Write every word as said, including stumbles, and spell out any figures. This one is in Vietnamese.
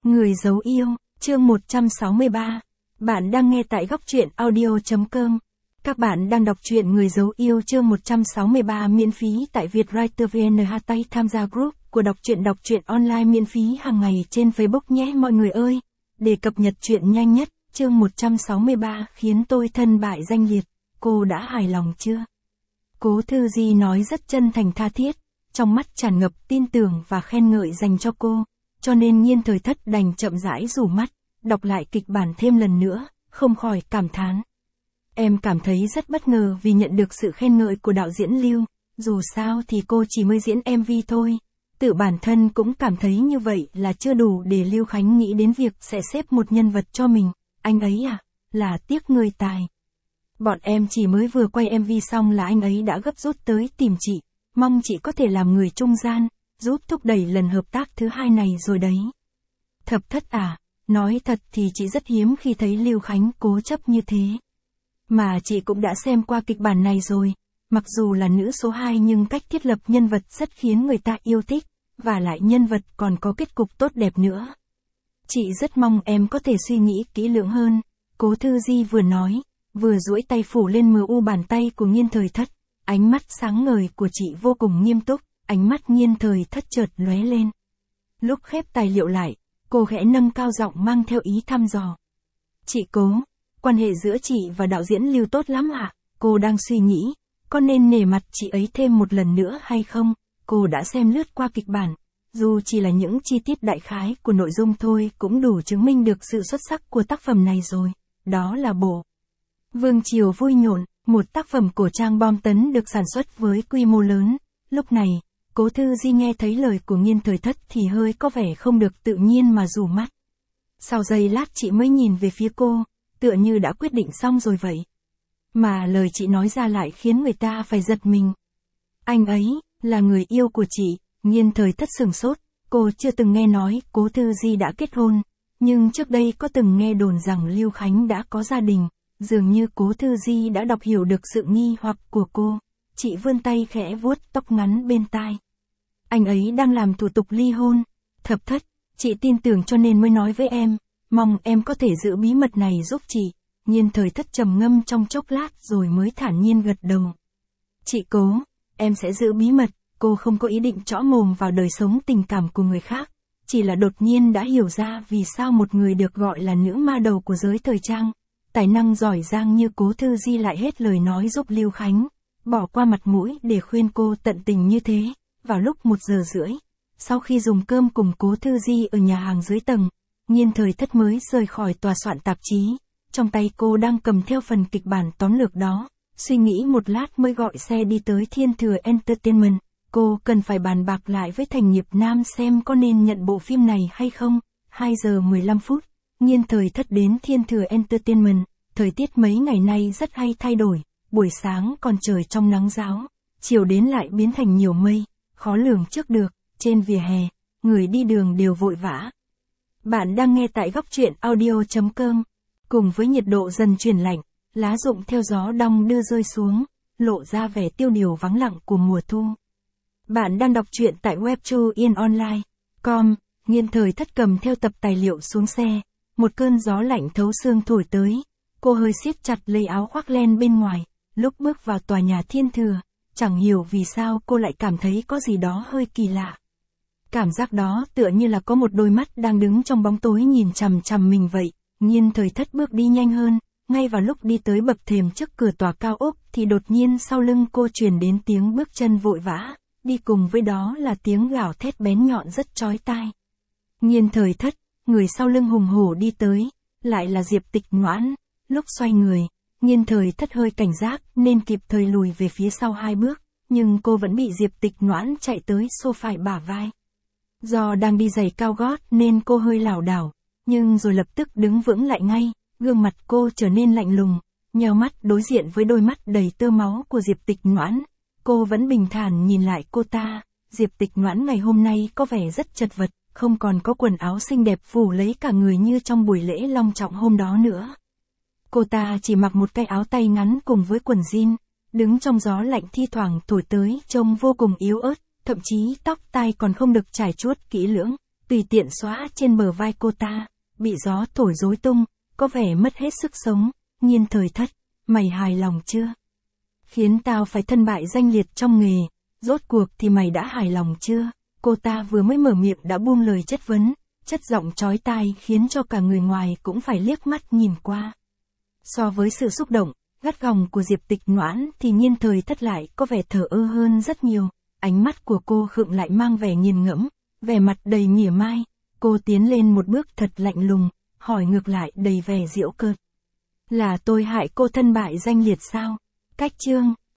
Người giấu yêu, chương một trăm sáu mươi ba. Bạn đang nghe tại góc truyện audio chấm com. Các bạn đang đọc truyện Người giấu yêu chương một trăm sáu mươi ba miễn phí tại Vietwriter vê en. Hashtag tham gia group của đọc truyện đọc truyện online miễn phí hàng ngày trên Facebook nhé mọi người ơi. Để cập nhật truyện nhanh nhất, chương một trăm sáu mươi ba khiến tôi thân bại danh liệt. Cô đã hài lòng chưa? Cố Thư Di nói rất chân thành tha thiết, trong mắt tràn ngập tin tưởng và khen ngợi dành cho cô. Cho nên Nhiên Thời Thất đành chậm rãi rủ mắt, đọc lại kịch bản thêm lần nữa, không khỏi cảm thán. Em cảm thấy rất bất ngờ vì nhận được sự khen ngợi của đạo diễn Lưu, dù sao thì cô chỉ mới diễn em vê thôi. Tự bản thân cũng cảm thấy như vậy là chưa đủ để Lưu Khánh nghĩ đến việc sẽ xếp một nhân vật cho mình. Anh ấy à, là tiếc người tài. Bọn em chỉ mới vừa quay em vê xong là anh ấy đã gấp rút tới tìm chị, mong chị có thể làm người trung gian, giúp thúc đẩy lần hợp tác thứ hai này rồi đấy. Thập Thất à, nói thật thì chị rất hiếm khi thấy Lưu Khánh cố chấp như thế. Mà chị cũng đã xem qua kịch bản này rồi, mặc dù là nữ số hai nhưng cách thiết lập nhân vật rất khiến người ta yêu thích, và lại nhân vật còn có kết cục tốt đẹp nữa. Chị rất mong em có thể suy nghĩ kỹ lưỡng hơn, Cố Thư Di vừa nói, vừa duỗi tay phủ lên mờ u bàn tay của Nhiên Thời Thất, ánh mắt sáng ngời của chị vô cùng nghiêm túc. Ánh mắt Nhiên Thời Thất chợt lóe lên. Lúc khép tài liệu lại, cô khẽ nâng cao giọng mang theo ý thăm dò. Chị Cố, quan hệ giữa chị và đạo diễn Lưu tốt lắm ạ. Cô đang suy nghĩ, có nên nể mặt chị ấy thêm một lần nữa hay không? Cô đã xem lướt qua kịch bản, dù chỉ là những chi tiết đại khái của nội dung thôi cũng đủ chứng minh được sự xuất sắc của tác phẩm này rồi. Đó là bộ Vương Triều Vui Nhộn, một tác phẩm cổ trang bom tấn được sản xuất với quy mô lớn. Lúc này, Cố Thư Di nghe thấy lời của Nhiên Thời Thất thì hơi có vẻ không được tự nhiên mà rủ mắt. Sau giây lát chị mới nhìn về phía cô, tựa như đã quyết định xong rồi vậy. Mà lời chị nói ra lại khiến người ta phải giật mình. Anh ấy, là người yêu của chị. Nhiên Thời Thất sửng sốt, cô chưa từng nghe nói Cố Thư Di đã kết hôn, nhưng trước đây có từng nghe đồn rằng Lưu Khánh đã có gia đình, dường như Cố Thư Di đã đọc hiểu được sự nghi hoặc của cô. Chị vươn tay khẽ vuốt tóc ngắn bên tai. Anh ấy đang làm thủ tục ly hôn. Thập Thất, chị tin tưởng cho nên mới nói với em, mong em có thể giữ bí mật này giúp chị. Nhiên Thời Thất trầm ngâm trong chốc lát rồi mới thản nhiên gật đầu. Chị Cố, em sẽ giữ bí mật. Cô không có ý định trõ mồm vào đời sống tình cảm của người khác, chỉ là đột nhiên đã hiểu ra vì sao một người được gọi là nữ ma đầu của giới thời trang, tài năng giỏi giang như Cố Thư Di lại hết lời nói giúp Lưu Khánh, bỏ qua mặt mũi để khuyên cô tận tình như thế. Vào lúc một giờ rưỡi, sau khi dùng cơm cùng Cố Thư Di ở nhà hàng dưới tầng, Nhiên Thời Thất mới rời khỏi tòa soạn tạp chí. Trong tay cô đang cầm theo phần kịch bản tóm lược đó, suy nghĩ một lát mới gọi xe đi tới Thiên Thừa Entertainment. Cô cần phải bàn bạc lại với Thành Nghiệp Nam xem có nên nhận bộ phim này hay không. hai giờ mười lăm phút, Nhiên Thời Thất đến Thiên Thừa Entertainment. Thời tiết mấy ngày nay rất hay thay đổi, buổi sáng còn trời trong nắng ráo, chiều đến lại biến thành nhiều mây, khó lường trước được. Trên vỉa hè, người đi đường đều vội vã. Bạn đang nghe tại góc truyện audio chấm com. Cùng với nhiệt độ dần chuyển lạnh, lá rụng theo gió đong đưa rơi xuống, lộ ra vẻ tiêu điều vắng lặng của mùa thu. Bạn đang đọc truyện tại webtoon online chấm com. Nhiên Thời Thất cầm theo tập tài liệu xuống xe, một cơn gió lạnh thấu xương thổi tới. Cô hơi siết chặt lấy áo khoác len bên ngoài, lúc bước vào tòa nhà Thiên Thừa, chẳng hiểu vì sao cô lại cảm thấy có gì đó hơi kỳ lạ. Cảm giác đó tựa như là có một đôi mắt đang đứng trong bóng tối nhìn chằm chằm mình vậy. Nhiên Thời Thất bước đi nhanh hơn, ngay vào lúc đi tới bậc thềm trước cửa tòa cao ốc thì đột nhiên sau lưng cô truyền đến tiếng bước chân vội vã, đi cùng với đó là tiếng gào thét bén nhọn rất chói tai. Nhiên Thời Thất, người sau lưng hùng hổ đi tới, lại là Diệp Tịch Noãn. Lúc xoay người, Nhiên Thời Thất hơi cảnh giác nên kịp thời lùi về phía sau hai bước, nhưng cô vẫn bị Diệp Tịch Noãn chạy tới xô phải bả vai. Do đang đi giày cao gót nên cô hơi lảo đảo, nhưng rồi lập tức đứng vững lại ngay, gương mặt cô trở nên lạnh lùng, nheo mắt đối diện với đôi mắt đầy tơ máu của Diệp Tịch Noãn. Cô vẫn bình thản nhìn lại cô ta. Diệp Tịch Noãn ngày hôm nay có vẻ rất chật vật, không còn có quần áo xinh đẹp phủ lấy cả người như trong buổi lễ long trọng hôm đó nữa. Cô ta chỉ mặc một cái áo tay ngắn cùng với quần jean, đứng trong gió lạnh thi thoảng thổi tới trông vô cùng yếu ớt, thậm chí tóc tai còn không được chải chuốt kỹ lưỡng. tùy tiện xóa trên bờ vai cô ta, bị gió thổi rối tung, có vẻ mất hết sức sống. Nhiên Thời Thất, mày hài lòng chưa? Khiến tao phải thân bại danh liệt trong nghề, rốt cuộc thì mày đã hài lòng chưa? Cô ta vừa mới mở miệng đã buông lời chất vấn, chất giọng chói tai khiến cho cả người ngoài cũng phải liếc mắt nhìn qua. So với sự xúc động, gắt gỏng của Diệp Tịch Noãn thì Nhiên Thời Thất lại có vẻ thờ ơ hơn rất nhiều, ánh mắt của cô Khượng lại mang vẻ nghiền ngẫm, vẻ mặt đầy mỉa mai. Cô tiến lên một bước thật lạnh lùng, hỏi ngược lại đầy vẻ giễu cợt. Là tôi hại cô thân bại danh liệt sao? Cách chương,